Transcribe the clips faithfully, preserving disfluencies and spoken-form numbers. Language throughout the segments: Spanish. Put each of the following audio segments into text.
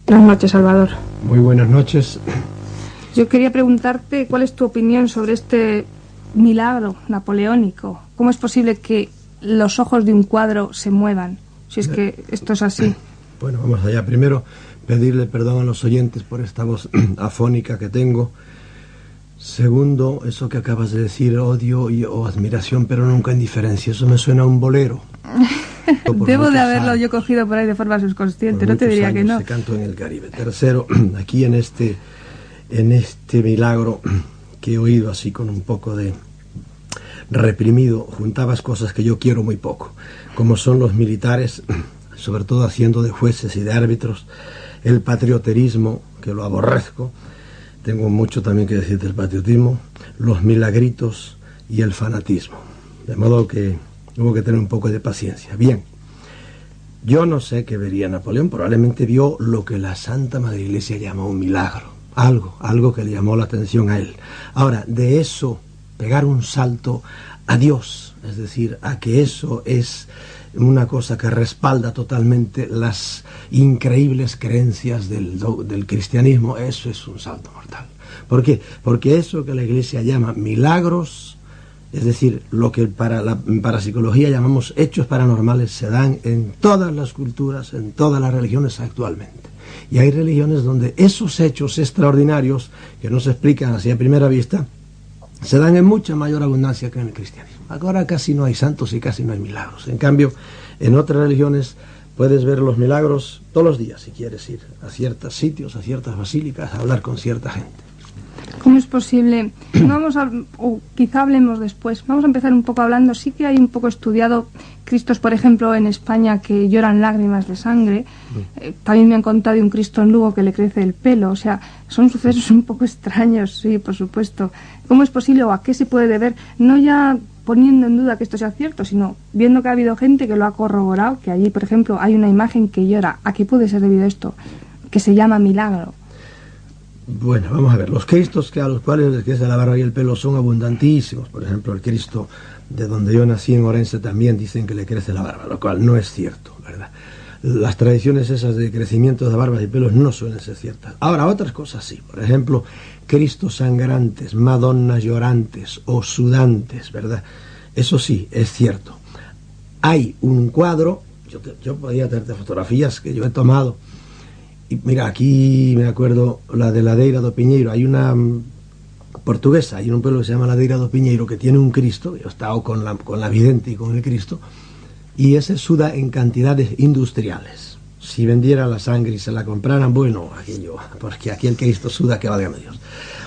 Buenas noches, Salvador. Muy buenas noches. Yo quería preguntarte cuál es tu opinión sobre este milagro napoleónico. ¿Cómo es posible que los ojos de un cuadro se muevan, si es que esto es así? Bueno, vamos allá. Primero, pedirle perdón a los oyentes por esta voz afónica que tengo. Segundo, eso que acabas de decir, odio y, o admiración, pero nunca indiferencia. Eso me suena a un bolero. Debo de haberlo años. yo cogido por ahí de forma subconsciente, no te diría que no. Se cantó en el Caribe. Tercero, aquí en este, en este milagro que he oído así con un poco de reprimido, juntabas cosas que yo quiero muy poco, como son los militares, sobre todo haciendo de jueces y de árbitros, el patrioterismo, que lo aborrezco, tengo mucho también que decir del patriotismo, los milagritos y el fanatismo. De modo que hubo que tener un poco de paciencia. Bien, yo no sé qué vería Napoleón, probablemente vio lo que la Santa Madre Iglesia llama un milagro, algo, algo que le llamó la atención a él. Ahora, de eso, pegar un salto a Dios, es decir, a que eso es una cosa que respalda totalmente las increíbles creencias del, del cristianismo, eso es un salto mortal. ¿Por qué? Porque eso que la Iglesia llama milagros, es decir, lo que para la parapsicología llamamos hechos paranormales, se dan en todas las culturas, en todas las religiones actualmente. Y hay religiones donde esos hechos extraordinarios, que no se explican así a primera vista, se dan en mucha mayor abundancia que en el cristianismo. Ahora casi no hay santos y casi no hay milagros. En cambio, en otras religiones puedes ver los milagros todos los días, si quieres ir a ciertos sitios, a ciertas basílicas, a hablar con cierta gente. ¿Cómo es posible? Vamos a, o quizá hablemos después. Vamos a empezar un poco hablando. Sí que hay un poco estudiado Cristos, por ejemplo, en España que lloran lágrimas de sangre. Eh, también me han contado de un Cristo en Lugo que le crece el pelo. O sea, son sucesos un poco extraños, sí, por supuesto. ¿Cómo es posible o a qué se puede deber? No ya poniendo en duda que esto sea cierto, sino viendo que ha habido gente que lo ha corroborado, que allí, por ejemplo, hay una imagen que llora. ¿A qué puede ser debido a esto? Que se llama milagro. Bueno, vamos a ver, los cristos que a los cuales les crece la barba y el pelo son abundantísimos. Por ejemplo, el Cristo de donde yo nací en Orense también dicen que le crece la barba, lo cual no es cierto, ¿verdad? Las tradiciones esas de crecimiento de barbas y pelos no suelen ser ciertas. Ahora, otras cosas sí, por ejemplo, Cristos sangrantes, Madonnas llorantes o sudantes, ¿verdad? Eso sí, es cierto. Hay un cuadro, yo, te, yo podría tenerte fotografías que yo he tomado. Y mira, aquí me acuerdo la de Ladeira do Piñeiro. Hay una um, portuguesa, hay un pueblo que se llama Ladeira do Piñeiro que tiene un Cristo. Yo he estado con la, con la vidente y con el Cristo, y ese suda en cantidades industriales. Si vendiera la sangre y se la compraran, bueno, aquello, porque aquí el Cristo suda que valga Dios.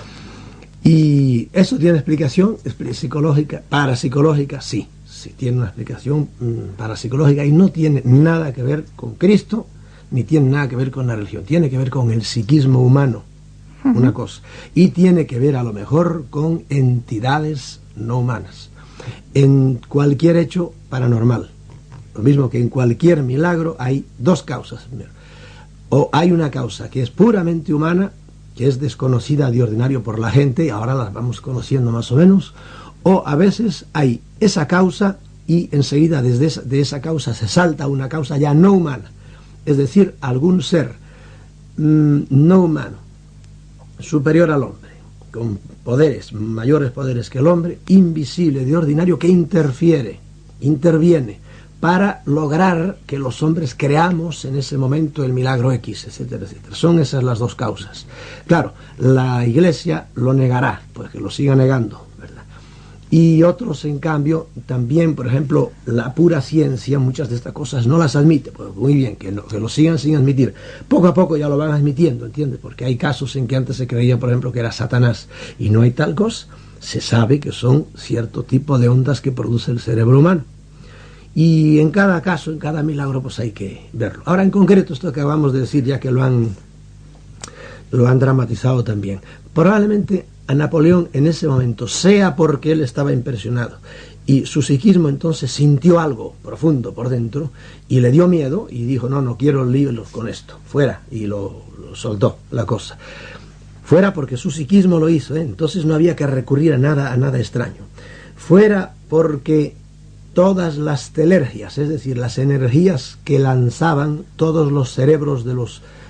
Y eso tiene explicación psicológica, parapsicológica, sí, sí tiene una explicación mmm, parapsicológica, y no tiene nada que ver con Cristo, ni tiene nada que ver con la religión, tiene que ver con el psiquismo humano, uh-huh. una cosa, y tiene que ver a lo mejor con entidades no humanas, en cualquier hecho paranormal, lo mismo que en cualquier milagro hay dos causas, o hay una causa que es puramente humana, que es desconocida de ordinario por la gente, y ahora las vamos conociendo más o menos, o a veces hay esa causa y enseguida desde esa, de esa causa se salta a una causa ya no humana, es decir, algún ser mmm, no humano, superior al hombre, con poderes, mayores poderes que el hombre, invisible de ordinario, que interfiere, interviene, para lograr que los hombres creamos en ese momento el milagro X, etcétera, etcétera. Son esas las dos causas. Claro, la Iglesia lo negará, pues que lo siga negando, ¿verdad? Y otros, en cambio, también, por ejemplo, la pura ciencia, muchas de estas cosas no las admite. Pues muy bien, que, no, que lo sigan sin admitir. Poco a poco ya lo van admitiendo, ¿entiendes? Porque hay casos en que antes se creía, por ejemplo, que era Satanás, y no hay tal cosa. Se sabe que son cierto tipo de ondas que produce el cerebro humano. Y en cada caso, en cada milagro, pues hay que verlo. Ahora, en concreto, esto que acabamos de decir, ya que lo han, lo han dramatizado también, probablemente a Napoleón en ese momento, sea porque él estaba impresionado y su psiquismo entonces sintió algo profundo por dentro y le dio miedo y dijo, no, no quiero líos con esto, fuera, y lo, lo soltó la cosa. Fuera porque su psiquismo lo hizo, ¿eh? Entonces no había que recurrir a nada, a nada extraño. Fuera porque todas las telergias, es decir, las energías que lanzaban todos los cerebros de los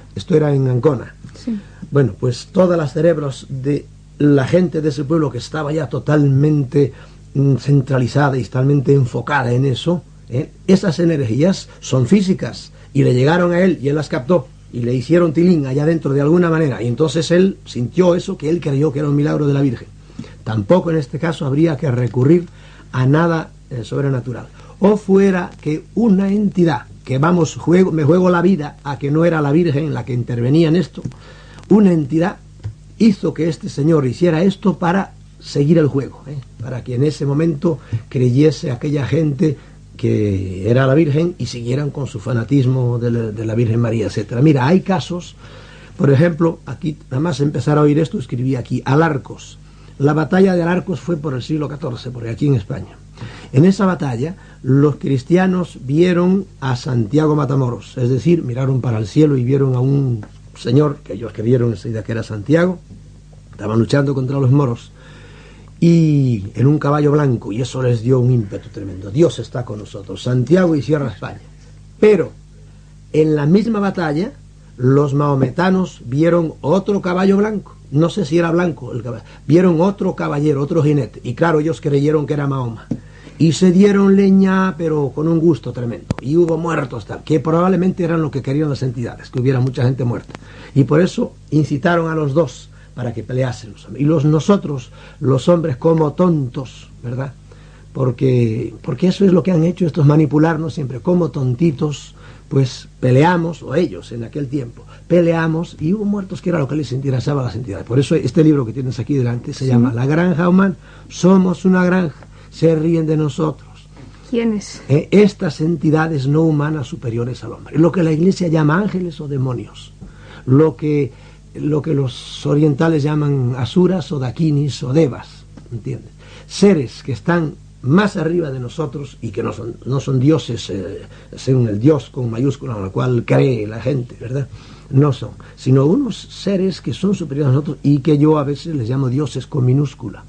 Esto era en Ancona. Sí. Bueno, pues todas las cerebros de la gente de ese pueblo que estaba ya totalmente mm, centralizada y totalmente enfocada en eso, ¿eh? Esas energías son físicas y le llegaron a él y él las captó y le hicieron tilín allá dentro de alguna manera, y entonces él sintió eso que él creyó que era un milagro de la Virgen. Tampoco en este caso habría que recurrir a nada eh, sobrenatural. O fuera que una entidad, que vamos, juego, me juego la vida a que no era la Virgen la que intervenía en esto, una entidad hizo que este señor hiciera esto para seguir el juego, ¿eh? Para que en ese momento creyese aquella gente que era la Virgen y siguieran con su fanatismo de la, de la Virgen María, etcétera. Mira, hay casos, por ejemplo, aquí, nada más empezar a oír esto, escribí aquí, Alarcos. La batalla de Alarcos fue por el siglo catorce, porque aquí en España. En esa batalla, los cristianos vieron a Santiago Matamoros, es decir, miraron para el cielo y vieron a un señor, que ellos creyeron enseguida que era Santiago, estaban luchando contra los moros, y en un caballo blanco, y eso les dio un ímpetu tremendo. Dios está con nosotros, Santiago y Sierra España. Pero en la misma batalla los maometanos vieron otro caballo blanco, no sé si era blanco el caballo, vieron otro caballero, otro jinete, y claro, ellos creyeron que era Mahoma, y se dieron leña, pero con un gusto tremendo, y hubo muertos tal, que probablemente eran lo que querían las entidades, que hubiera mucha gente muerta, y por eso incitaron a los dos para que peleasen los hombres. Y los nosotros, los hombres, como tontos, ¿verdad? Porque, porque eso es lo que han hecho estos, manipularnos siempre, como tontitos, pues peleamos, o ellos en aquel tiempo, peleamos, y hubo muertos, que era lo que les interesaba a las entidades. Por eso este libro que tienes aquí delante se sí. llama La Granja Humana. Somos una granja, se ríen de nosotros. ¿Quiénes? Eh, estas entidades no humanas superiores al hombre, lo que la Iglesia llama ángeles o demonios, lo que... lo que los orientales llaman asuras o dakinis o devas, ¿entiendes? Seres que están más arriba de nosotros y que no son, no son dioses, eh, según el Dios con mayúscula, en el cual cree la gente, ¿verdad? No son, sino unos seres que son superiores a nosotros y que yo a veces les llamo dioses con minúscula.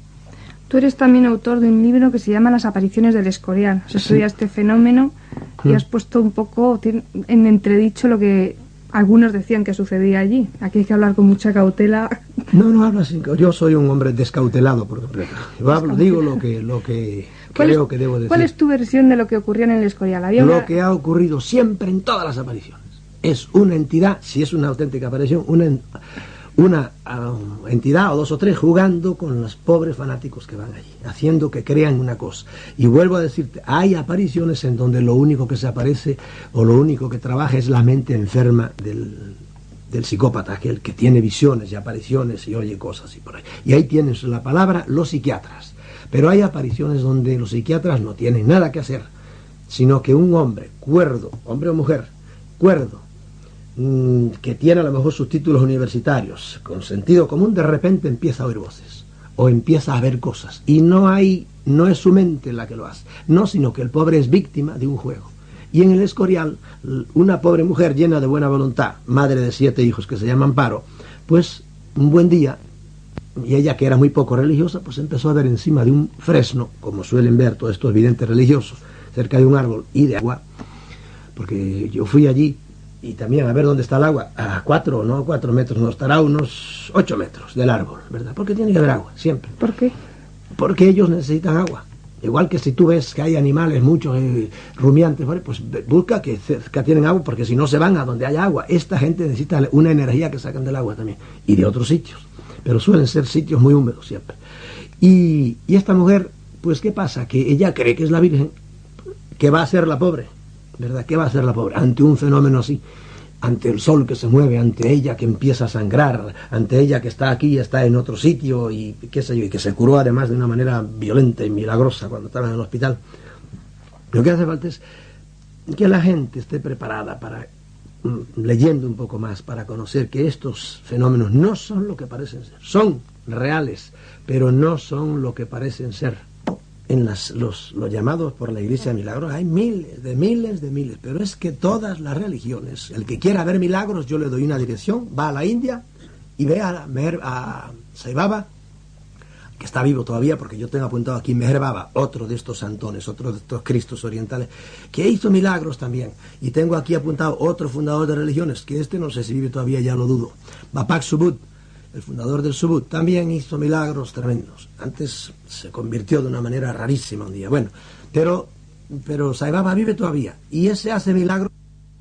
Tú eres también autor de un libro que se llama Las apariciones del Escorial. Se estudia sí. este fenómeno y mm. has puesto un poco en entredicho lo que algunos decían que sucedía allí. Aquí hay que hablar con mucha cautela. No, no hablo así. Yo soy un hombre descautelado por completo. Yo hablo, digo lo que, lo que creo es, que debo decir. ¿Cuál es tu versión de lo que ocurrió en el Escorial? ¿Había lo una... que ha ocurrido siempre en todas las apariciones. Es una entidad, si es una auténtica aparición, una, una uh, entidad o dos o tres jugando con los pobres fanáticos que van allí, haciendo que crean una cosa. Y vuelvo a decirte, hay apariciones en donde lo único que se aparece o lo único que trabaja es la mente enferma del, del psicópata, aquel que tiene visiones y apariciones y oye cosas y por ahí. Y ahí tienes la palabra los psiquiatras. Pero hay apariciones donde los psiquiatras no tienen nada que hacer, sino que un hombre cuerdo, hombre o mujer, cuerdo, que tiene a lo mejor sus títulos universitarios, con sentido común, de repente empieza a oír voces o empieza a ver cosas, y no hay, no es su mente la que lo hace, no, sino que el pobre es víctima de un juego. Y en el Escorial, una pobre mujer llena de buena voluntad, madre de siete hijos que se llama Amparo, pues un buen día, y ella, que era muy poco religiosa, pues empezó a ver encima de un fresno, como suelen ver todos estos videntes religiosos, cerca de un árbol y de agua, porque yo fui allí y también a ver dónde está el agua, a cuatro, no a cuatro metros, no, estará a unos ocho metros del árbol, ¿verdad? Porque tiene que haber agua, siempre. ¿Por qué? Porque ellos necesitan agua. Igual que si tú ves que hay animales, muchos eh, rumiantes, ¿vale? Pues busca que, que tienen agua, porque si no se van a donde haya agua. Esta gente necesita una energía que sacan del agua también, y de otros sitios, pero suelen ser sitios muy húmedos siempre. Y, y esta mujer, pues ¿qué pasa? Que ella cree que es la Virgen, que va a ser la pobre, ¿verdad? ¿Qué va a hacer la pobre ante un fenómeno así? Ante el sol que se mueve, ante ella que empieza a sangrar, ante ella que está aquí y está en otro sitio, y qué sé yo, y que se curó además de una manera violenta y milagrosa cuando estaba en el hospital. Lo que hace falta es que la gente esté preparada para, leyendo un poco más, para conocer que estos fenómenos no son lo que parecen ser. Son reales, pero no son lo que parecen ser. En las, los, los llamados por la Iglesia milagros hay miles, de miles, de miles, pero es que todas las religiones, el que quiera ver milagros, yo le doy una dirección, va a la India y ve a, a Sai Baba, que está vivo todavía, porque yo tengo apuntado aquí Meher Baba, otro de estos santones, otro de estos cristos orientales, que hizo milagros también. Y tengo aquí apuntado otro fundador de religiones, que este no sé si vive todavía, ya lo dudo. Bapak Subud, el fundador del Subud, también hizo milagros tremendos. Antes se convirtió de una manera rarísima un día. Bueno, pero, pero Sai Baba vive todavía, y ese hace milagros.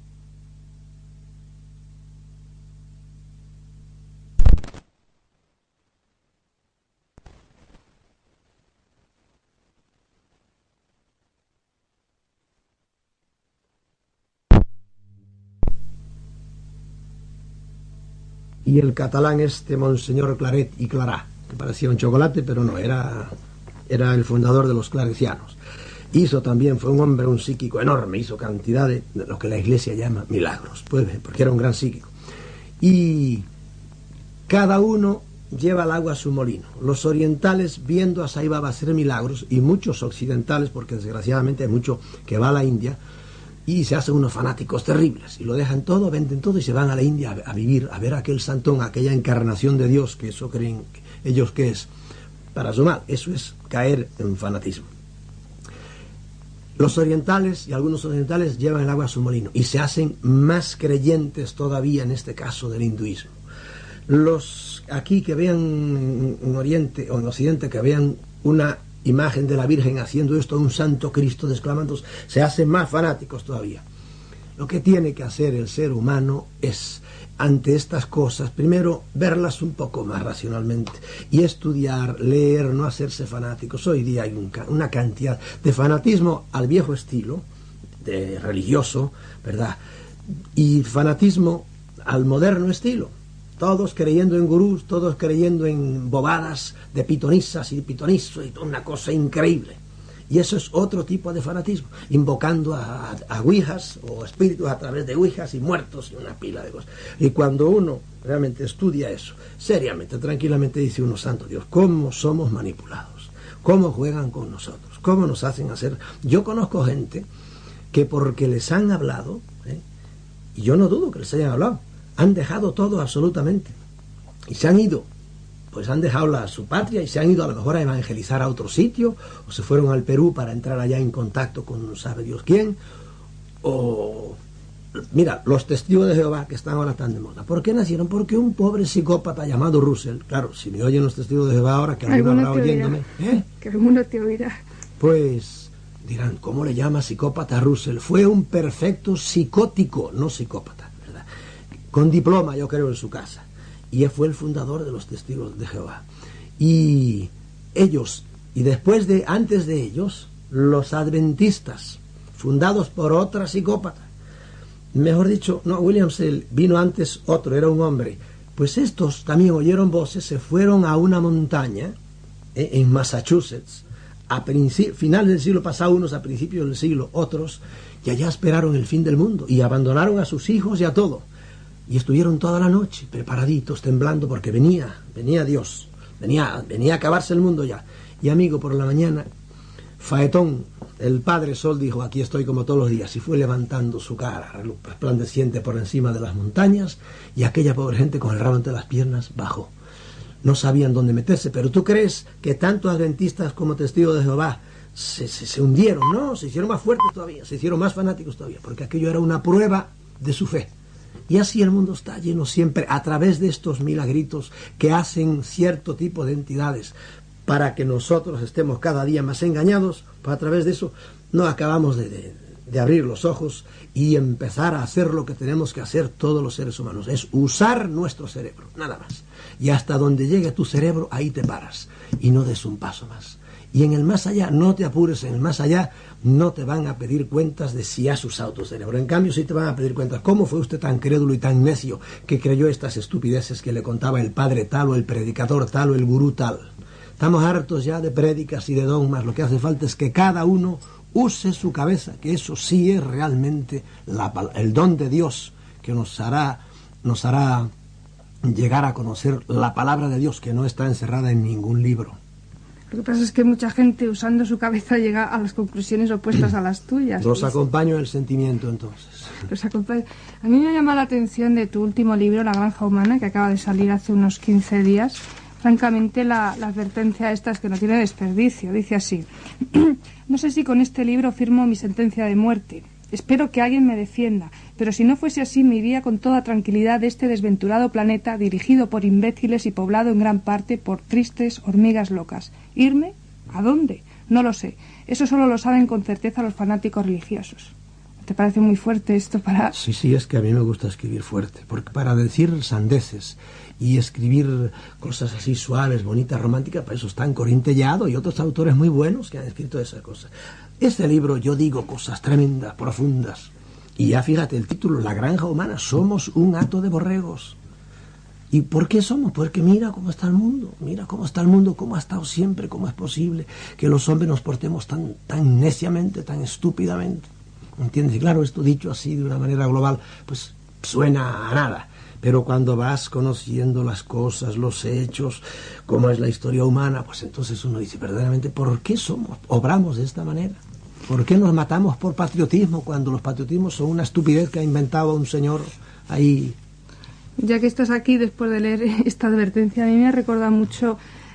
Y el catalán este Monseñor Claret y Clarà, que parecía un chocolate, pero no, era, era el fundador de los clarecianos. Hizo también, fue un hombre, un psíquico enorme, hizo cantidad de, de lo que la Iglesia llama milagros, pues, porque era un gran psíquico. Y cada uno lleva el agua a su molino. Los orientales, viendo a Sai Baba hacer milagros, y muchos occidentales, porque desgraciadamente hay mucho que va a la India, y se hacen unos fanáticos terribles, y lo dejan todo, venden todo y se van a la India a, a vivir, a ver aquel santón, aquella encarnación de Dios, que eso creen ellos que es para su mal. Eso es caer en fanatismo. Los orientales, y algunos orientales, llevan el agua a su molino y se hacen más creyentes todavía, en este caso del hinduismo. Los aquí que vean en Oriente o en Occidente, que vean una imagen de la Virgen haciendo esto, un santo Cristo desclamando, se hacen más fanáticos todavía. Lo que tiene que hacer el ser humano es, ante estas cosas, primero verlas un poco más racionalmente y estudiar, leer, no hacerse fanáticos. Hoy día hay un, una cantidad de fanatismo al viejo estilo, de religioso, ¿verdad? Y fanatismo al moderno estilo. Todos creyendo en gurús, todos creyendo en bobadas de pitonisas y pitonizos, y una cosa increíble. Y eso es otro tipo de fanatismo, invocando a, a, a ouijas o espíritus a través de ouijas y muertos y una pila de cosas. Y cuando uno realmente estudia eso, seriamente, tranquilamente, dice uno, santo Dios, ¿cómo somos manipulados? ¿Cómo juegan con nosotros? ¿Cómo nos hacen hacer? Yo conozco gente que porque les han hablado, ¿eh? y yo no dudo que les hayan hablado, han dejado todo absolutamente y se han ido, pues han dejado la, su patria y se han ido a lo mejor a evangelizar a otro sitio, o se fueron al Perú para entrar allá en contacto con no sabe Dios quién. O mira, los testigos de Jehová, que están ahora tan de moda, ¿por qué nacieron? Porque un pobre psicópata llamado Russell, claro, si me oyen los testigos de Jehová ahora, que alguno habrá oyéndome, ¿eh? que alguno te oirá, pues dirán, ¿cómo le llama psicópata a Russell? Fue un perfecto psicótico, no psicópata, con diploma, yo creo, en su casa, y él fue el fundador de los testigos de Jehová. Y ellos, y después de, antes de ellos, los adventistas, fundados por otra psicópata, mejor dicho, no, Williamsell vino antes otro, era un hombre, pues estos también oyeron voces, se fueron a una montaña, eh, en Massachusetts, a finales del siglo pasado, unos a principios del siglo, otros, y allá esperaron el fin del mundo, y abandonaron a sus hijos y a todo. Y estuvieron toda la noche preparaditos, temblando, porque venía, venía Dios, venía, venía a acabarse el mundo ya. Y amigo, por la mañana, Faetón, el Padre Sol, dijo, aquí estoy como todos los días, y fue levantando su cara resplandeciente por encima de las montañas, y aquella pobre gente con el rabo entre las piernas bajó. No sabían dónde meterse, pero ¿tú crees que tanto adventistas como testigos de Jehová se, se, se hundieron? No, se hicieron más fuertes todavía, se hicieron más fanáticos todavía, porque aquello era una prueba de su fe. Y así el mundo está lleno siempre, a través de estos milagritos que hacen cierto tipo de entidades para que nosotros estemos cada día más engañados, pues a través de eso no acabamos de, de, de abrir los ojos y empezar a hacer lo que tenemos que hacer todos los seres humanos, es usar nuestro cerebro, nada más. Y hasta donde llegue tu cerebro, ahí te paras y no des un paso más. Y en el más allá, no te apures, en el más allá no te van a pedir cuentas de si has usado tu cerebro. En cambio, sí te van a pedir cuentas. ¿Cómo fue usted tan crédulo y tan necio que creyó estas estupideces que le contaba el padre tal o el predicador tal o el gurú tal? Estamos hartos ya de prédicas y de dogmas. Lo que hace falta es que cada uno use su cabeza, que eso sí es realmente la, el don de Dios que nos hará, nos hará llegar a conocer la palabra de Dios, que no está encerrada en ningún libro. Lo que pasa es que mucha gente usando su cabeza llega a las conclusiones opuestas a las tuyas. Los acompaño en el sentimiento, entonces. Los acompaño. A mí me llama la atención de tu último libro, La Granja Humana, que acaba de salir hace unos quince días, francamente la, la advertencia esta es que no tiene desperdicio. Dice así: no sé si con este libro firmo mi sentencia de muerte. Espero que alguien me defienda, pero si no fuese así me iría con toda tranquilidad de este desventurado planeta dirigido por imbéciles y poblado en gran parte por tristes hormigas locas. ¿Irme? ¿A dónde? No lo sé. Eso solo lo saben con certeza los fanáticos religiosos. ¿Te parece muy fuerte esto para...? Sí, sí, es que a mí me gusta escribir fuerte, porque para decir sandeces y escribir cosas así suaves, bonitas, románticas, para eso están Corín Tellado y otros autores muy buenos que han escrito esas cosas. Este libro yo digo cosas tremendas, profundas, y ya fíjate el título, La granja humana, somos un hato de borregos. ¿Y por qué somos? Porque mira cómo está el mundo, mira cómo está el mundo, cómo ha estado siempre, cómo es posible que los hombres nos portemos tan, tan neciamente, tan estúpidamente. ¿Entiendes? Y claro, esto dicho así de una manera global, pues suena a nada. Pero cuando vas conociendo las cosas, los hechos, cómo es la historia humana, pues entonces uno dice verdaderamente, ¿por qué somos, obramos de esta manera? ¿Por qué nos matamos por patriotismo cuando los patriotismos son una estupidez que ha inventado un señor ahí? Ya que estás aquí, después de leer esta advertencia, a mí me ha recordado mucho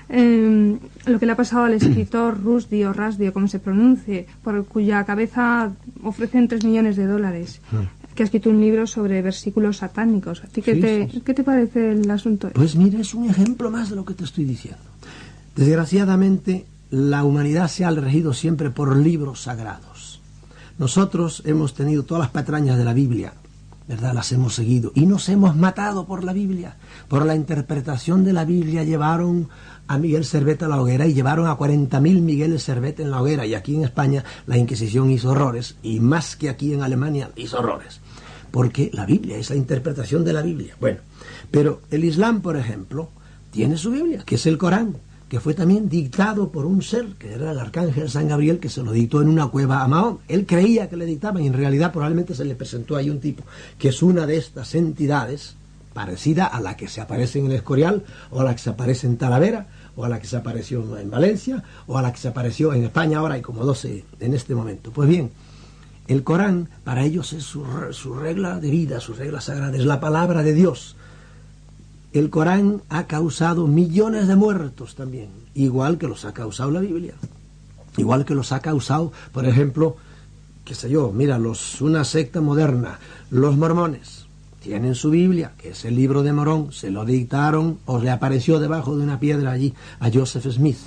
eh, lo que le ha pasado al escritor Rushdie o Rushdie, o como se pronuncie, por cuya cabeza ofrecen tres millones de dólares, mm. que ha escrito un libro sobre versículos satánicos. ¿A ti qué, sí, te, sí, sí. ¿qué te parece el asunto? Pues mira, es un ejemplo más de lo que te estoy diciendo. Desgraciadamente, la humanidad se ha regido siempre por libros sagrados. Nosotros hemos tenido todas las patrañas de la Biblia, ¿verdad? Las hemos seguido y nos hemos matado por la Biblia. Por la interpretación de la Biblia llevaron a Miguel Servet a la hoguera y llevaron a cuarenta mil Migueles Servet en la hoguera. Y aquí en España la Inquisición hizo horrores, y más que aquí en Alemania hizo horrores. Porque la Biblia es la interpretación de la Biblia. Bueno, pero el Islam, por ejemplo, tiene su Biblia, que es el Corán, que fue también dictado por un ser, que era el arcángel San Gabriel, que se lo dictó en una cueva a Mahoma. Él creía que le dictaban, y en realidad probablemente se le presentó ahí un tipo, que es una de estas entidades, parecida a la que se aparece en el Escorial, o a la que se aparece en Talavera, o a la que se apareció en Valencia, o a la que se apareció en España ahora, hay como doce en este momento. Pues bien, el Corán para ellos es su, su regla de vida, su regla sagrada, es la palabra de Dios. El Corán ha causado millones de muertos también, igual que los ha causado la Biblia, igual que los ha causado, por ejemplo, qué sé yo, mira, los, una secta moderna, los mormones, tienen su Biblia, que es el libro de Morón, se lo dictaron o le apareció debajo de una piedra allí a Joseph Smith.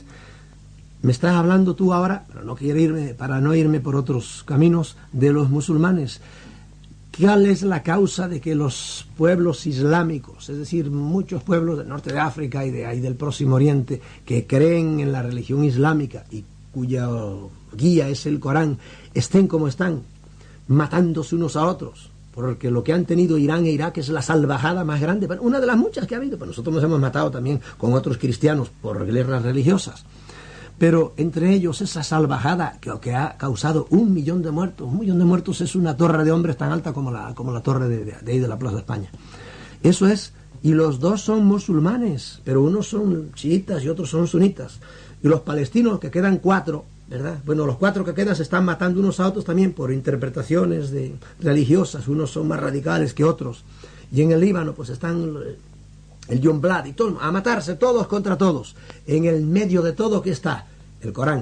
Me estás hablando tú ahora, pero no quiero irme, para no irme por otros caminos, de los musulmanes. ¿Cuál es la causa de que los pueblos islámicos, es decir, muchos pueblos del norte de África y, de, y del Próximo Oriente, que creen en la religión islámica y cuya guía es el Corán, estén como están, matándose unos a otros? Porque lo que han tenido Irán e Irak es la salvajada más grande, bueno, una de las muchas que ha habido, pero nosotros nos hemos matado también con otros cristianos por guerras religiosas. Pero entre ellos esa salvajada que, que ha causado un millón de muertos. Un millón de muertos es una torre de hombres tan alta como la, como la torre de, de, de ahí de la Plaza de España. Eso es, y los dos son musulmanes, pero unos son chiitas y otros son sunitas. Y los palestinos, que quedan cuatro, ¿verdad? Bueno, los cuatro que quedan se están matando unos a otros también por interpretaciones de, religiosas. Unos son más radicales que otros. Y en el Líbano pues están el John Blood y todo, a matarse todos contra todos. En el medio de todo, ¿qué está? El Corán.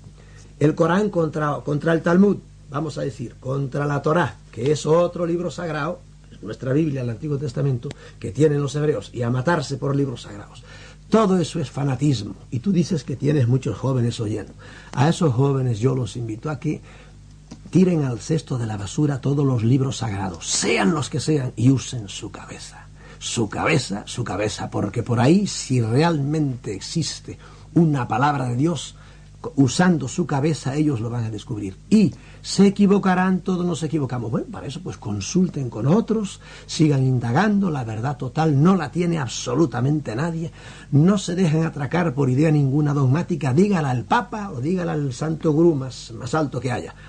El Corán contra, contra el Talmud, vamos a decir, contra la Torá, que es otro libro sagrado, es nuestra Biblia, el Antiguo Testamento, que tienen los hebreos, y a matarse por libros sagrados. Todo eso es fanatismo. Y tú dices que tienes muchos jóvenes oyendo. A esos jóvenes yo los invito a que tiren al cesto de la basura todos los libros sagrados, sean los que sean, y usen su cabeza. Su cabeza, su cabeza, porque por ahí, si realmente existe una palabra de Dios, usando su cabeza, ellos lo van a descubrir. Y se equivocarán, todos nos equivocamos. Bueno, para eso pues consulten con otros, sigan indagando, la verdad total no la tiene absolutamente nadie, no se dejen atracar por idea ninguna dogmática, dígala al Papa o dígala al santo gurú más, más alto que haya.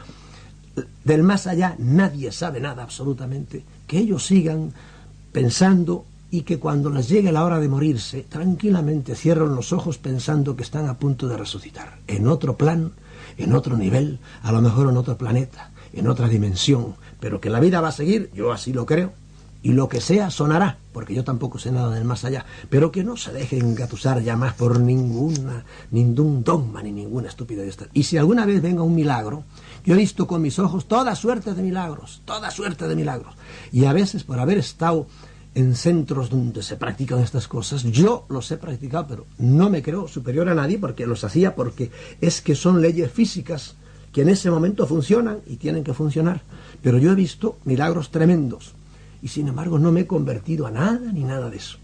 Del más allá nadie sabe nada absolutamente, que ellos sigan pensando y que cuando les llegue la hora de morirse, tranquilamente cierren los ojos pensando que están a punto de resucitar, en otro plan, en otro nivel, a lo mejor en otro planeta, en otra dimensión, pero que la vida va a seguir, yo así lo creo, y lo que sea sonará, porque yo tampoco sé nada del más allá, pero que no se dejen engatusar ya más por ninguna, ningún dogma ni ninguna estupidez. Y si alguna vez venga un milagro, yo he visto con mis ojos toda suerte de milagros, toda suerte de milagros, y a veces por haber estado en centros donde se practican estas cosas, yo los he practicado, pero no me creo superior a nadie porque los hacía, porque es que son leyes físicas que en ese momento funcionan y tienen que funcionar. Pero yo he visto milagros tremendos y sin embargo no me he convertido a nada ni nada de eso.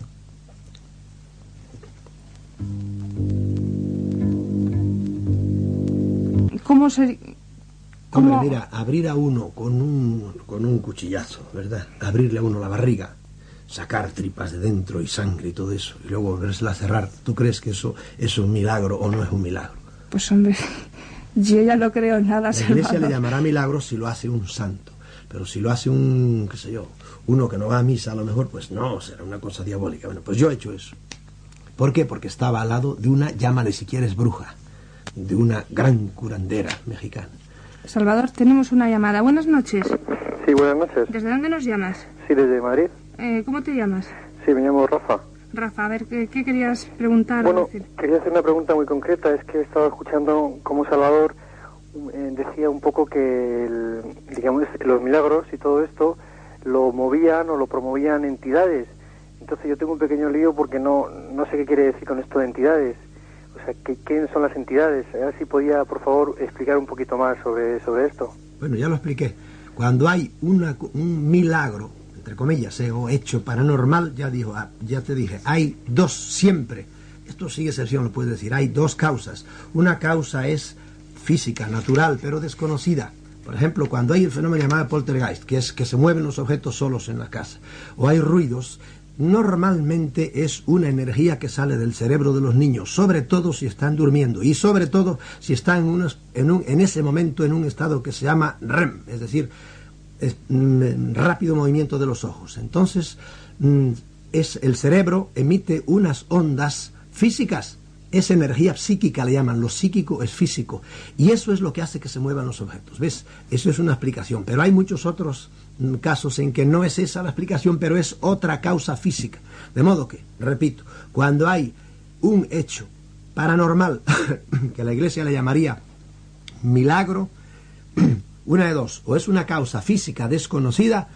¿Cómo se...? ¿Cómo? Hombre, mira, abrir a uno con un, con un cuchillazo, ¿verdad? Abrirle a uno la barriga, sacar tripas de dentro y sangre y todo eso, y luego volvérsela a cerrar. ¿Tú crees que eso es un milagro o no es un milagro? Pues hombre, yo ya no creo en nada. La Iglesia le llamará milagro si lo hace un santo, pero si lo hace un, qué sé yo, uno que no va a misa a lo mejor, pues no, será una cosa diabólica. Bueno, pues yo he hecho eso. ¿Por qué? Porque estaba al lado de una, llámale si quieres bruja, de una gran curandera mexicana. Salvador, tenemos una llamada. Buenas noches. Sí, buenas noches. ¿Desde dónde nos llamas? Sí, desde Madrid. Eh, ¿Cómo te llamas? Sí, me llamo Rafa. Rafa, a ver, ¿qué, qué querías preguntar? Bueno, o decir? quería hacer una pregunta muy concreta. Es que he estado escuchando cómo Salvador eh, decía un poco que el, digamos, los milagros y todo esto lo movían o lo promovían entidades. Entonces yo tengo un pequeño lío porque no, no sé qué quiere decir con esto de entidades. O sea, ¿qué, ¿quiénes son las entidades? A ver si podía, por favor, explicar un poquito más sobre, sobre esto. Bueno, ya lo expliqué. Cuando hay una, un milagro, entre comillas, eh, o hecho paranormal, ya dijo, ah, ya te dije, hay dos siempre. Esto sin excepción lo puedes decir. Hay dos causas. Una causa es física, natural, pero desconocida. Por ejemplo, cuando hay el fenómeno llamado poltergeist, que es que se mueven los objetos solos en la casa, o hay ruidos, normalmente es una energía que sale del cerebro de los niños, sobre todo si están durmiendo y sobre todo si están en, unos, en, un, en ese momento en un estado que se llama R E M, es decir, es, mm, rápido movimiento de los ojos. Entonces, mm, es, el cerebro emite unas ondas físicas, es energía psíquica, le llaman, lo psíquico es físico, y eso es lo que hace que se muevan los objetos. ¿Ves? Eso es una explicación, pero hay muchos otros casos en que no es esa la explicación, pero es otra causa física. De modo que, repito, cuando hay un hecho paranormal, que la Iglesia le llamaría milagro, una de dos, o es una causa física desconocida,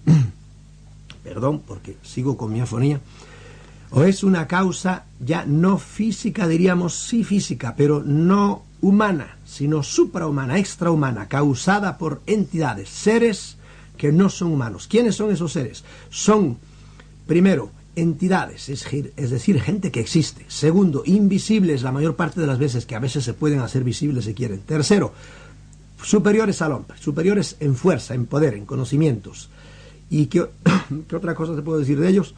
perdón, porque sigo con mi afonía, o es una causa ya no física, diríamos sí física, pero no humana, sino suprahumana, extrahumana, causada por entidades, seres que no son humanos. ¿Quiénes son esos seres? Son, primero, entidades, es decir, es decir, gente que existe. Segundo, invisibles la mayor parte de las veces, que a veces se pueden hacer visibles si quieren. Tercero, superiores al hombre, superiores en fuerza, en poder, en conocimientos. ¿Y qué, qué otra cosa se puede decir de ellos?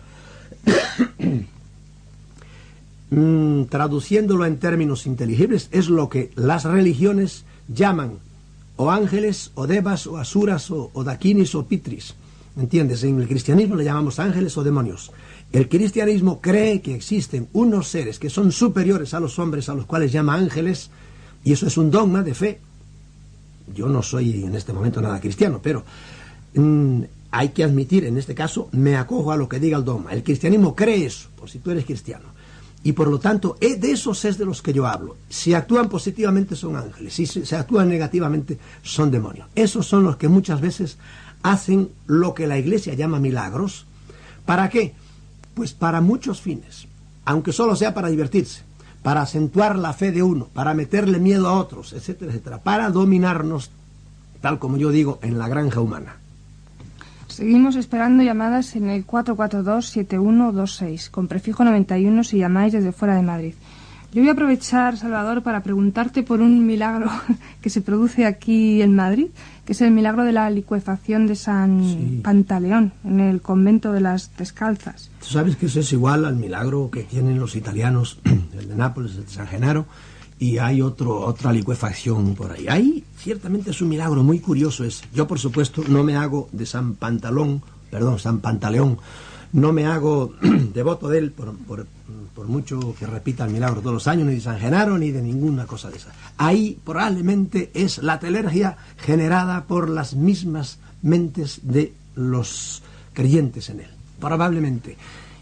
mm, traduciéndolo en términos inteligibles, es lo que las religiones llaman o ángeles, o devas, o asuras, o, o dakinis, o pitris. ¿Entiendes? En el cristianismo le llamamos ángeles o demonios. El cristianismo cree que existen unos seres que son superiores a los hombres, a los cuales llama ángeles, y eso es un dogma de fe. Yo no soy en este momento nada cristiano, pero mmm, hay que admitir, en este caso, me acojo a lo que diga el dogma. El cristianismo cree eso, por si tú eres cristiano. Y por lo tanto, de esos es de los que yo hablo. Si actúan positivamente son ángeles, si se actúan negativamente son demonios. Esos son los que muchas veces hacen lo que la Iglesia llama milagros. ¿Para qué? Pues para muchos fines, aunque solo sea para divertirse, para acentuar la fe de uno, para meterle miedo a otros, etcétera, etcétera, para dominarnos, tal como yo digo, en la granja humana. Seguimos esperando llamadas en el cuatro cuatro dos, siete uno dos seis, con prefijo noventa y uno si llamáis desde fuera de Madrid. Yo voy a aprovechar, Salvador, para preguntarte por un milagro que se produce aquí en Madrid, que es el milagro de la licuefacción de San sí. Pantaleón, en el convento de las Descalzas. Tú sabes que eso es igual al milagro que tienen los italianos, el de Nápoles, el de San Genaro, y hay otro, otra licuefacción por ahí. Ahí ciertamente es un milagro muy curioso. Es, yo, por supuesto, no me hago de San Pantalón, perdón, San Pantaleón, no me hago devoto de él por, por, por mucho que repita el milagro todos los años, ni de San Genaro, ni de ninguna cosa de esa. Ahí probablemente es la telergia generada por las mismas mentes de los creyentes en él, probablemente.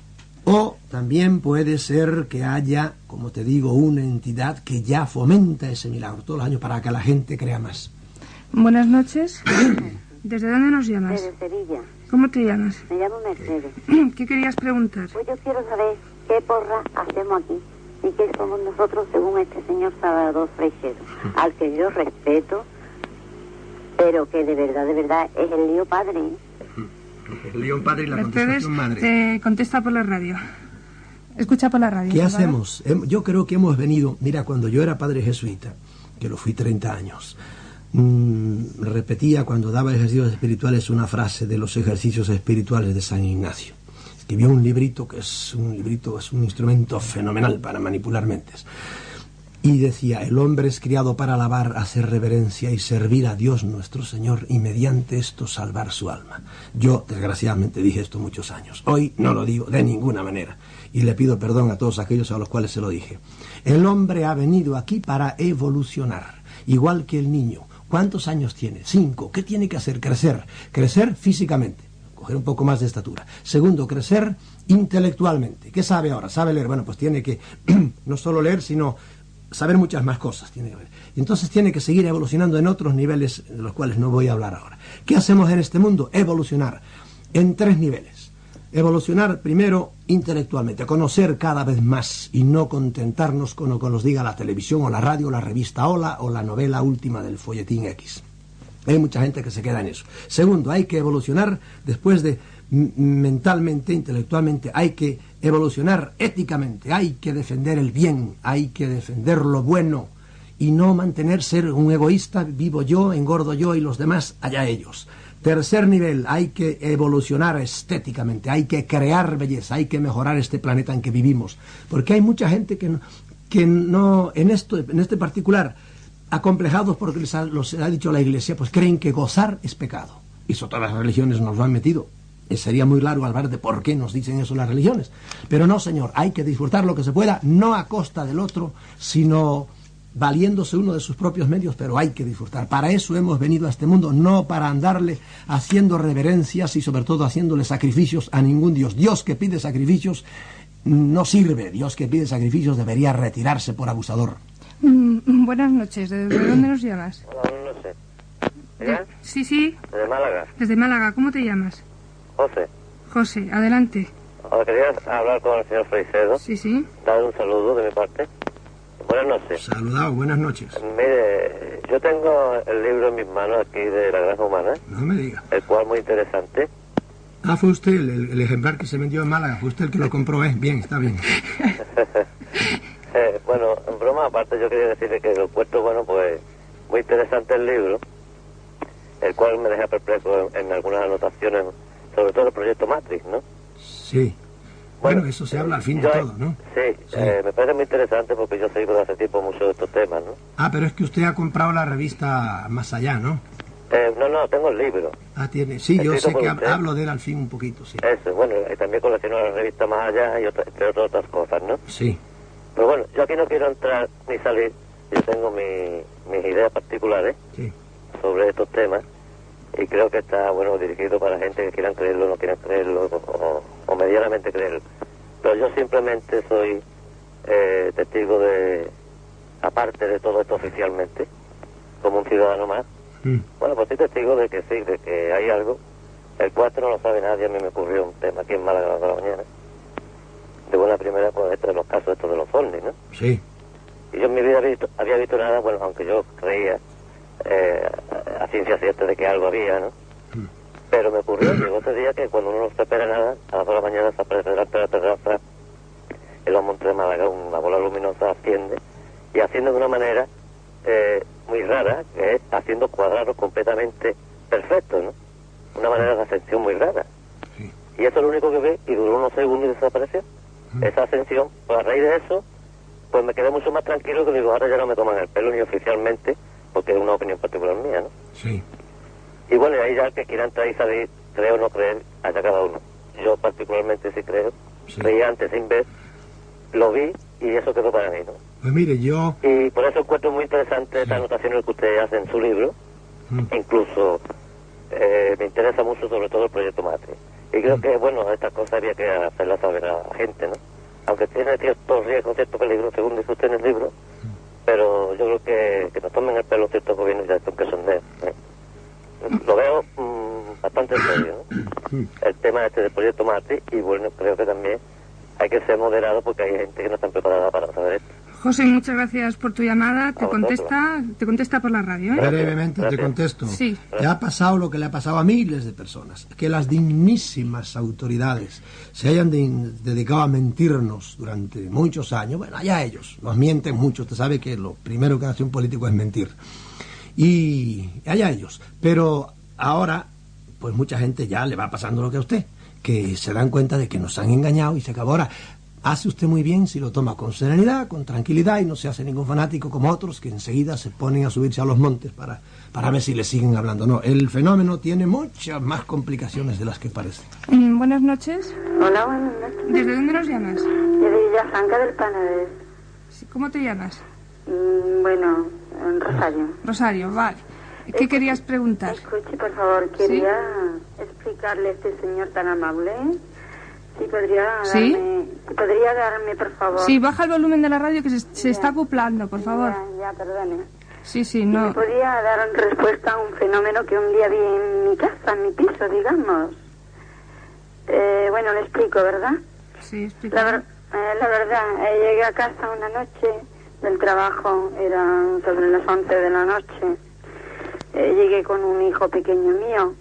O también puede ser que haya, como te digo, una entidad que ya fomenta ese milagro todos los años para que la gente crea más. Buenas noches. ¿Desde dónde nos llamas? Desde Sevilla. ¿Cómo te llamas? Me llamo Mercedes. ¿Qué querías preguntar? Pues yo quiero saber qué porra hacemos aquí y qué somos nosotros según este señor Salvador Freixedo, al que yo respeto, pero que de verdad, de verdad es el lío padre, ¿eh? El lío padre y la Mercedes contestación madre. te contesta por la radio. Escucha por la radio. ¿Qué ¿verdad? hacemos? Yo creo que hemos venido, mira, cuando yo era padre jesuita, que lo fui treinta años, mmm, repetía cuando daba ejercicios espirituales una frase de los ejercicios espirituales de San Ignacio. Escribió un librito que es un librito, es un instrumento fenomenal para manipular mentes. Y decía, el hombre es criado para alabar, hacer reverencia y servir a Dios nuestro Señor y mediante esto salvar su alma. Yo, desgraciadamente, dije esto muchos años. Hoy no lo digo de ninguna manera. Y le pido perdón a todos aquellos a los cuales se lo dije. El hombre ha venido aquí para evolucionar, igual que el niño. ¿Cuántos años tiene? Cinco. ¿Qué tiene que hacer? Crecer. Crecer físicamente, coger un poco más de estatura. Segundo, crecer intelectualmente. ¿Qué sabe ahora? ¿Sabe leer? Bueno, pues tiene que no solo leer, sino saber muchas más cosas. Tiene que ver. Y entonces tiene que seguir evolucionando en otros niveles de los cuales no voy a hablar ahora. ¿Qué hacemos en este mundo? Evolucionar en tres niveles. Evolucionar primero intelectualmente, conocer cada vez más y no contentarnos con lo que nos diga la televisión o la radio o la revista Hola o la novela última del folletín X. Hay mucha gente que se queda en eso. Segundo, hay que evolucionar después de mentalmente, intelectualmente, hay que evolucionar éticamente, hay que defender el bien, hay que defender lo bueno y no mantener ser un egoísta, vivo yo, engordo yo y los demás, allá ellos. Tercer nivel, hay que evolucionar estéticamente, hay que crear belleza, hay que mejorar este planeta en que vivimos, porque hay mucha gente que no, que no en esto, en este particular, acomplejados porque les ha, los ha dicho la Iglesia, pues creen que gozar es pecado. Eso todas las religiones nos lo han metido. Eh, sería muy largo hablar de por qué nos dicen eso las religiones. Pero no, señor, hay que disfrutar lo que se pueda, no a costa del otro, sino valiéndose uno de sus propios medios, pero hay que disfrutar. Para eso hemos venido a este mundo, no para andarle haciendo reverencias y sobre todo haciéndole sacrificios a ningún Dios. Dios que pide sacrificios no sirve. Dios que pide sacrificios debería retirarse por abusador. Mm, buenas noches. ¿Desde dónde nos llamas? Hola, no sé. De, sí, sí. Desde Málaga. Desde Málaga. ¿Cómo te llamas? José. José, adelante. Ahora quería hablar con el señor Freixedo. Sí, sí. Darle un saludo de mi parte. Buenas noches. Saludado, buenas noches. Mire, yo tengo el libro en mis manos aquí de La Granja Humana. No me diga. El cual muy interesante. Ah, fue usted el, el, el ejemplar que se vendió en Málaga, fue usted el que lo compró, ¿eh? Bien, está bien. eh, bueno, en broma aparte yo quería decirle que lo encuentro, bueno, pues muy interesante el libro, el cual me deja perplejo en, en algunas anotaciones, sobre todo el proyecto Matrix, ¿no? Sí. Bueno, bueno eso se habla al fin yo, de todo, ¿no? Sí, sí. Eh, me parece muy interesante porque yo sigo de hace tiempo mucho de estos temas, ¿no? Ah, pero es que usted ha comprado la revista Más Allá, ¿no? Eh, no, no, tengo el libro. Ah, tiene. Sí, yo sé que usted. hablo de él al fin un poquito, sí. Eso, bueno, y también colecciono la revista Más Allá y otra, entre otras, otras cosas, ¿no? Sí. Pero bueno, yo aquí no quiero entrar ni salir, yo tengo mi, mis ideas particulares sí. sobre estos temas y creo que está, bueno, dirigido para gente que quieran creerlo o no quieran creerlo o, o medianamente creerlo. Pero yo simplemente soy eh, testigo de, aparte de todo esto oficialmente, como un ciudadano más, mm. bueno, pues soy testigo de que sí, de que hay algo. El cuatro no lo sabe nadie, a mí me ocurrió un tema aquí en Málaga de la mañana. De buena primera, pues este de los casos estos de los ovnis, ¿no? Sí. Y yo en mi vida había visto, había visto nada, bueno, aunque yo creía eh, a ciencia cierta de que algo había, ¿no? Mm. Pero me ocurrió, llegó otro día que cuando uno no se espera nada, a las dos de la mañana se aparece delante de la terraza, en los montes de Málaga, una bola luminosa asciende, y asciende de una manera eh, muy rara, que es haciendo cuadrados completamente perfectos, ¿no? Una manera de ascensión muy rara. Sí. Y eso es lo único que ve, y duró unos segundos y desapareció. Mm. Esa ascensión, pues a raíz de eso, pues me quedé mucho más tranquilo, que digo, ahora ya no me toman el pelo ni oficialmente, porque es una opinión particular mía, ¿no? Sí. Y bueno, y ahí ya el que quiera entrar y salir, creer o no creer, allá cada uno. Yo particularmente sí creo, sí. Creía antes sin ver, lo vi y eso quedó para mí, ¿no? Pues mire, yo... Y por eso encuentro muy interesante sí. Estas anotaciones que usted hace en su libro, mm. incluso eh, me interesa mucho sobre todo el proyecto Matrix. Y creo que, bueno, estas cosas había que hacerlas saber a la gente, ¿no? Aunque tiene ciertos riesgos, ciertos peligros, según dice usted en el libro, pero yo creo que, que nos tomen el pelo ciertos gobiernos ya con que son de... ¿eh? Lo veo mmm, bastante serio, ¿no? El tema este del proyecto Mati, y bueno, creo que también hay que ser moderado porque hay gente que no está preparada para saber esto. José, muchas gracias por tu llamada. Te contesta, te contesta por la radio, ¿eh? Brevemente te contesto. Sí. Te ha pasado lo que le ha pasado a miles de personas, que las dignísimas autoridades se hayan de, dedicado a mentirnos durante muchos años. Bueno, allá ellos, nos mienten mucho. Usted sabe que lo primero que hace un político es mentir. Y allá ellos. Pero ahora, pues mucha gente ya le va pasando lo que a usted, que se dan cuenta de que nos han engañado y se acabó. Ahora, hace usted muy bien si lo toma con serenidad, con tranquilidad y no se hace ningún fanático como otros que enseguida se ponen a subirse a los montes para, para ver si le siguen hablando. No, el fenómeno tiene muchas más complicaciones de las que parece. Mm, buenas noches. Hola, buenas noches. ¿Desde dónde nos llamas? De Villafranca del Penedès. Sí, ¿cómo te llamas? Mm, bueno, en Rosario. Rosario, vale. ¿Qué Es- querías preguntar? Escuche, por favor, quería explicarle a este señor tan amable si podría ¿Sí? darme, si podría darme, por favor. Sí, baja el volumen de la radio que se, se Ya. está acoplando, por favor. Ya, ya, perdone. Sí, sí, Si me no. podría dar respuesta a un fenómeno que un día vi en mi casa, en mi piso, digamos. Eh, bueno, le explico, ¿verdad? Sí, La, explica. ver- eh, la verdad, eh, llegué a casa una noche del trabajo, eran sobre las once de la noche. Eh, llegué con un hijo pequeño mío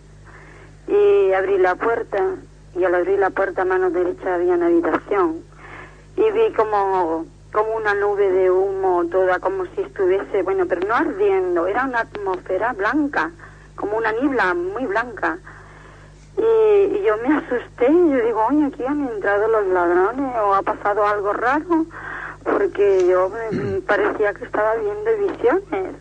y abrí la puerta, y al abrir la puerta a mano derecha había una habitación y vi como, como una nube de humo, toda como si estuviese, bueno, pero no ardiendo, era una atmósfera blanca, como una niebla muy blanca. Y, y yo me asusté, y yo digo, oye, aquí han entrado los ladrones o ha pasado algo raro, porque yo me parecía que estaba viendo visiones.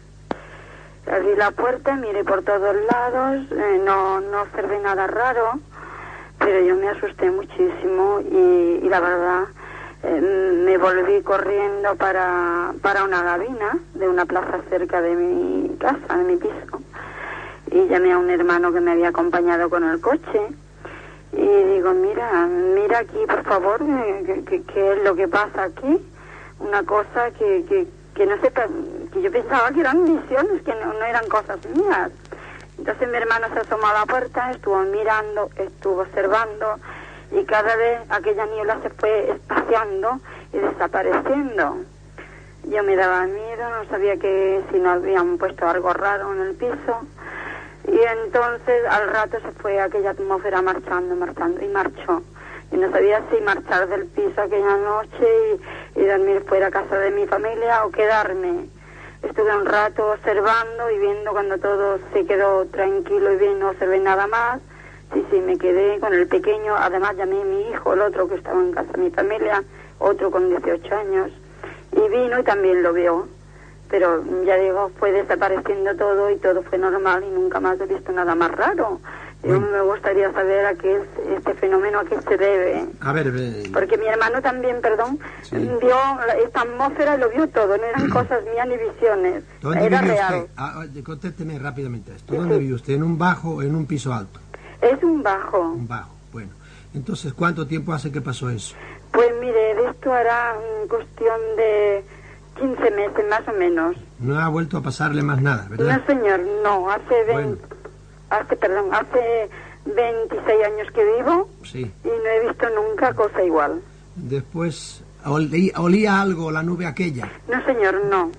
Abrí la puerta, miré por todos lados, eh, no, no observé nada raro, pero yo me asusté muchísimo y, y la verdad eh, me volví corriendo para, para una gabina de una plaza cerca de mi casa, de mi piso, y llamé a un hermano que me había acompañado con el coche y digo, mira, mira aquí por favor, ¿qué, qué, qué es lo que pasa aquí? Una cosa que, que, que no sé, que yo pensaba que eran visiones, que no, no eran cosas mías. Entonces mi hermano se asomó a la puerta, estuvo mirando, estuvo observando y cada vez aquella niebla se fue espaciando y desapareciendo. Yo me daba miedo, no sabía que si no habían puesto algo raro en el piso. Y entonces al rato se fue aquella atmósfera marchando, marchando y marchó. Y no sabía si marchar del piso aquella noche y, y dormir fuera a casa de mi familia o quedarme. Estuve un rato observando y viendo cuando todo se quedó tranquilo y bien, no observé nada más. Sí, sí, me quedé con el pequeño, además llamé a mi hijo, el otro que estaba en casa de mi familia, otro con dieciocho años, y vino y también lo vio. Pero ya digo, fue desapareciendo todo y todo fue normal y nunca más he visto nada más raro. Yo Bueno. me gustaría saber a qué es este fenómeno, a qué se debe. A ver, eh, Porque mi hermano también, perdón, Sí. vio la- esta atmósfera y lo vio todo, no eran cosas mías ni visiones, ¿dónde era vive real. usted? Ah, ah, contésteme rápidamente esto. Sí, ¿Dónde sí. vive usted? ¿En un bajo o en un piso alto? Es un bajo. Un bajo, bueno. Entonces, ¿cuánto tiempo hace que pasó eso? Pues mire, de esto hará mm, cuestión de quince meses más o menos. No ha vuelto a pasarle más nada, ¿verdad? No señor, no, hace Bueno. veinte, hace, perdón, hace veintiséis años que vivo Sí. y no he visto nunca cosa igual. Después, olía, olía algo la nube aquella. No señor, no.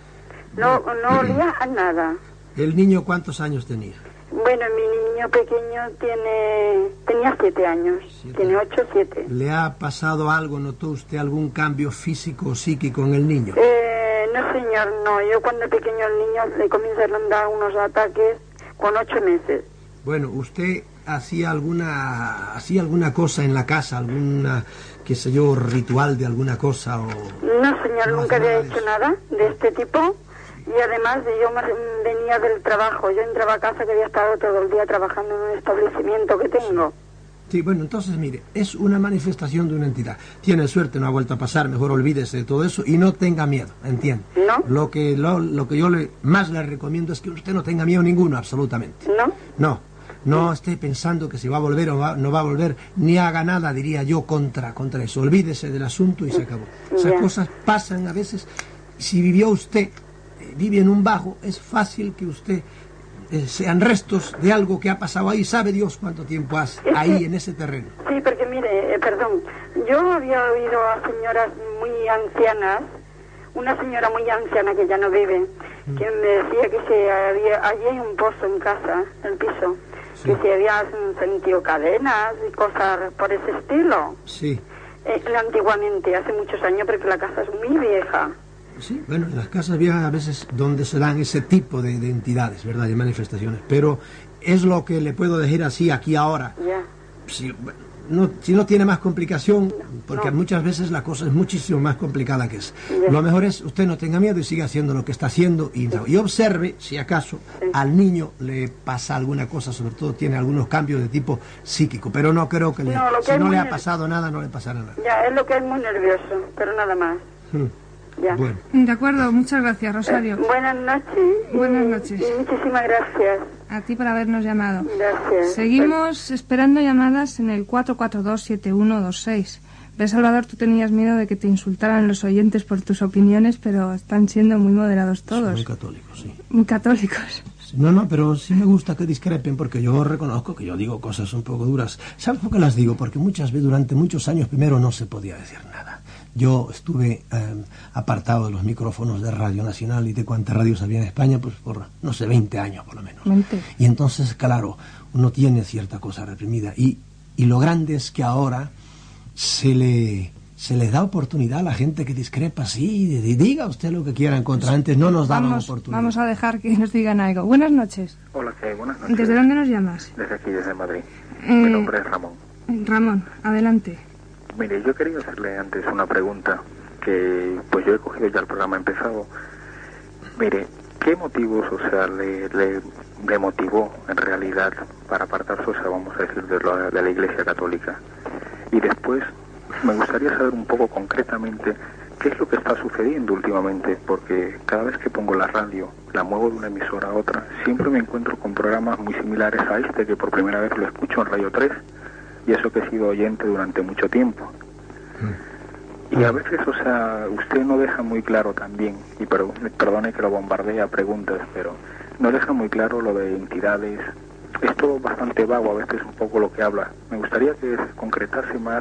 No, no olía a nada. ¿El niño cuántos años tenía? Bueno, mi niño pequeño tiene, tenía siete años, Siete. tiene ocho, siete. ¿Le ha pasado algo? ¿Notó usted algún cambio físico o psíquico en el niño? Eh, no señor, no. Yo cuando pequeño el niño le comenzaron a dar unos ataques con ocho meses. Bueno, ¿usted hacía alguna hacía alguna cosa en la casa, alguna, qué sé yo, ritual de alguna cosa o...? No señor, No nunca hace nada había de hecho eso. nada de este tipo. Y además yo me- venía del trabajo. Yo entraba a casa que había estado todo el día trabajando en un establecimiento que tengo. Sí, bueno, entonces mire, es una manifestación de una entidad. Tiene suerte, no ha vuelto a pasar, mejor olvídese de todo eso y no tenga miedo, ¿entiende? ¿No? Lo que, lo, lo que yo le, más le recomiendo es que usted no tenga miedo ninguno, absolutamente. ¿No? No, No esté pensando que si va a volver o va, no va a volver, ni haga nada, diría yo, contra, contra eso. Olvídese del asunto y se acabó. Esas Ya. cosas pasan a veces. Si vivió usted, eh, vive en un bajo, es fácil que usted eh, sean restos de algo que ha pasado ahí. Sabe Dios cuánto tiempo hace Es ahí que- en ese terreno. Sí, porque mire, eh, perdón, yo había oído a señoras muy ancianas, una señora muy anciana que ya no vive, que me decía que se había, allí hay un pozo en casa, el piso, Sí. que se había mm, sentido cadenas y cosas por ese estilo. Sí, Eh, antiguamente, hace muchos años, porque la casa es muy vieja. sí, bueno, en las casas viejas a veces donde se dan ese tipo de, de entidades, ¿verdad?, de manifestaciones, pero es lo que le puedo decir así aquí ahora. Ya. Si no, si no tiene más complicación, porque no. muchas veces la cosa es muchísimo más complicada que es. Ya. Lo mejor es usted no tenga miedo y siga haciendo lo que está haciendo y, y observe si acaso al niño le pasa alguna cosa, sobre todo tiene algunos cambios de tipo psíquico, pero no creo que le, No, lo que si es no muy le ha ner- pasado nada, no le pasará nada. Ya, es lo que es muy nervioso, pero nada más. Hmm. Ya. Bueno, De acuerdo, muchas gracias, Rosario. Eh, buenas noches. y- Buenas noches. Y muchísimas gracias. A ti por habernos llamado. Gracias. Seguimos esperando llamadas en el cuatro cuatro dos siete uno dos seis. Ves, Salvador, tú tenías miedo de que te insultaran los oyentes por tus opiniones, pero están siendo muy moderados soy muy todos, católico, sí. muy católicos. No, no, pero sí me gusta que discrepen porque yo reconozco que yo digo cosas un poco duras. ¿Sabes por qué las digo? Porque muchas veces, durante muchos años, primero no se podía decir nada. Yo estuve eh, apartado de los micrófonos de Radio Nacional y de cuántas radios había en España, pues por, no sé, veinte años por lo menos. veinte. Y entonces, claro, uno tiene cierta cosa reprimida. Y, y lo grande es que ahora se le... se les da oportunidad a la gente que discrepa, sí, de- de- diga usted lo que quiera en contra. Antes no nos daban Vamos, oportunidad. vamos a dejar que nos digan algo. Buenas noches. Hola, ¿qué? Buenas noches. ¿Desde dónde nos llamas? Desde aquí, desde Madrid. Eh, Mi nombre es Ramón. Ramón, adelante. Mire, yo quería hacerle antes una pregunta, que pues yo he cogido ya el programa empezado. Mire, ¿qué motivos, o sea, le, le, le motivó en realidad para apartarse, o sea, vamos a decir, de la, de la Iglesia Católica? Y después me gustaría saber un poco concretamente qué es lo que está sucediendo últimamente, porque cada vez que pongo la radio, la muevo de una emisora a otra, siempre me encuentro con programas muy similares a este, que por primera vez lo escucho en Radio tres, y eso que he sido oyente durante mucho tiempo. Y a veces, o sea, usted no deja muy claro también, y per- perdone que lo bombardee a preguntas, pero no deja muy claro lo de entidades. Es todo bastante vago a veces un poco lo que habla. Me gustaría que se concretase más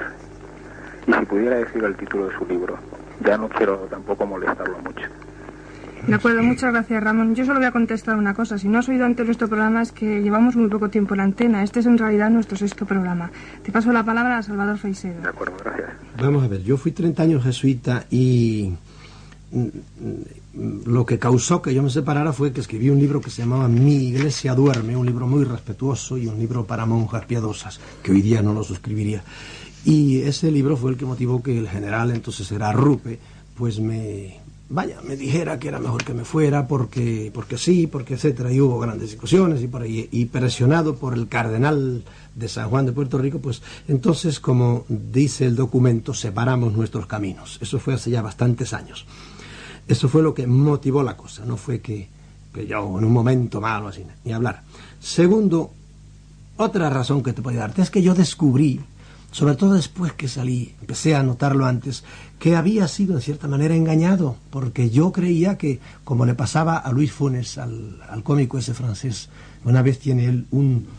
y si pudiera decir el título de su libro. Ya no quiero tampoco molestarlo mucho. De acuerdo, muchas gracias, Ramón. Yo solo voy a contestar una cosa. Si no has oído antes nuestro programa es que llevamos muy poco tiempo en la antena. Este es en realidad nuestro sexto programa. Te paso la palabra a Salvador Freixedo. De acuerdo, gracias. Vamos a ver, yo fui treinta años jesuita y mm, mm, lo que causó que yo me separara fue que escribí un libro que se llamaba Mi Iglesia Duerme, un libro muy respetuoso y un libro para monjas piadosas, que hoy día no lo suscribiría. Y ese libro fue el que motivó que el general, entonces era Rupe, pues me, vaya, me dijera que era mejor que me fuera porque, porque sí, porque etcétera, y hubo grandes discusiones y por ahí, y presionado por el cardenal de San Juan de Puerto Rico, pues entonces, como dice el documento, separamos nuestros caminos. Eso fue hace ya bastantes años. Eso fue lo que motivó la cosa, no fue que, que yo en un momento malo así, ni hablar. Segundo, otra razón que te podía darte es que yo descubrí, sobre todo después que salí, empecé a notarlo antes, que había sido en cierta manera engañado, porque yo creía que, como le pasaba a Luis Funes, al, al cómico ese francés, una vez tiene él un,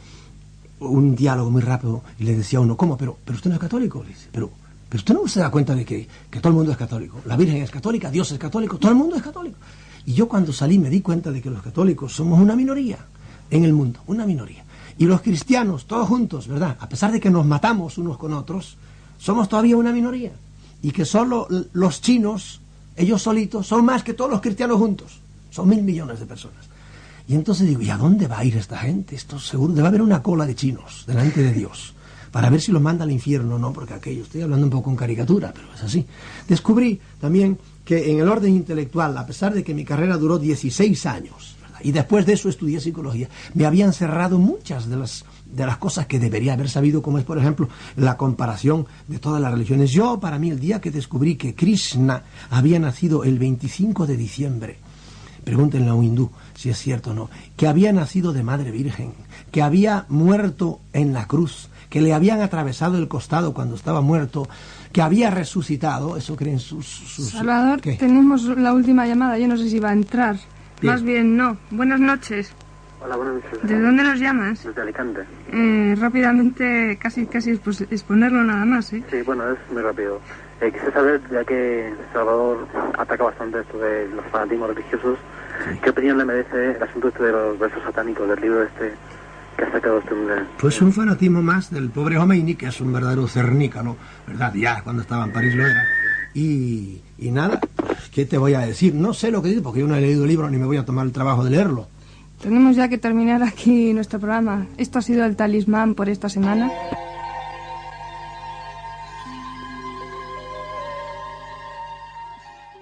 un diálogo muy rápido y le decía a uno, ¿cómo? Pero, pero usted no es católico, le dice, pero, pero usted no se da cuenta de que, que todo el mundo es católico, la Virgen es católica, Dios es católico, todo el mundo es católico. Y yo cuando salí me di cuenta de que los católicos somos una minoría en el mundo, una minoría. Y los cristianos, todos juntos, ¿verdad? A pesar de que nos matamos unos con otros, somos todavía una minoría. Y que solo los chinos, ellos solitos, son más que todos los cristianos juntos. Son mil millones de personas. Y entonces digo, ¿y a dónde va a ir esta gente? Esto seguro debe haber una cola de chinos delante de Dios, para ver si los manda al infierno o no, porque aquello, estoy hablando un poco en caricatura, pero es así. Descubrí también que en el orden intelectual, a pesar de que mi carrera duró dieciséis años, y después de eso estudié psicología, me habían cerrado muchas de las, de las cosas que debería haber sabido, como es, por ejemplo, la comparación de todas las religiones. Yo, para mí, el día que descubrí que Krishna había nacido el veinticinco de diciembre, pregúntenle a un hindú si es cierto o no, que había nacido de madre virgen, que había muerto en la cruz, que le habían atravesado el costado cuando estaba muerto, que había resucitado, eso creen sus... sus Salvador, ¿qué? tenemos la última llamada, yo no sé si va a entrar. Bien. Más bien no. Buenas noches. Hola, buenas noches. ¿De dónde nos llamas? Desde Alicante. Eh, rápidamente, casi casi pues, exponerlo nada más, ¿eh? Sí, bueno, es muy rápido. Eh, quisiera saber, ya que Salvador ataca bastante esto de los fanatismos religiosos, sí. ¿Qué opinión le merece el asunto este de los versos satánicos del libro este que ha sacado este hombre? Pues un fanatismo más del pobre Khomeini, que es un verdadero cernícalo, ¿verdad? Ya cuando estaba en París lo era. Y, y nada, ¿qué te voy a decir? No sé lo que dice, porque yo no he leído el libro ni me voy a tomar el trabajo de leerlo. Tenemos ya que terminar aquí nuestro programa. Esto ha sido el Talismán por esta semana.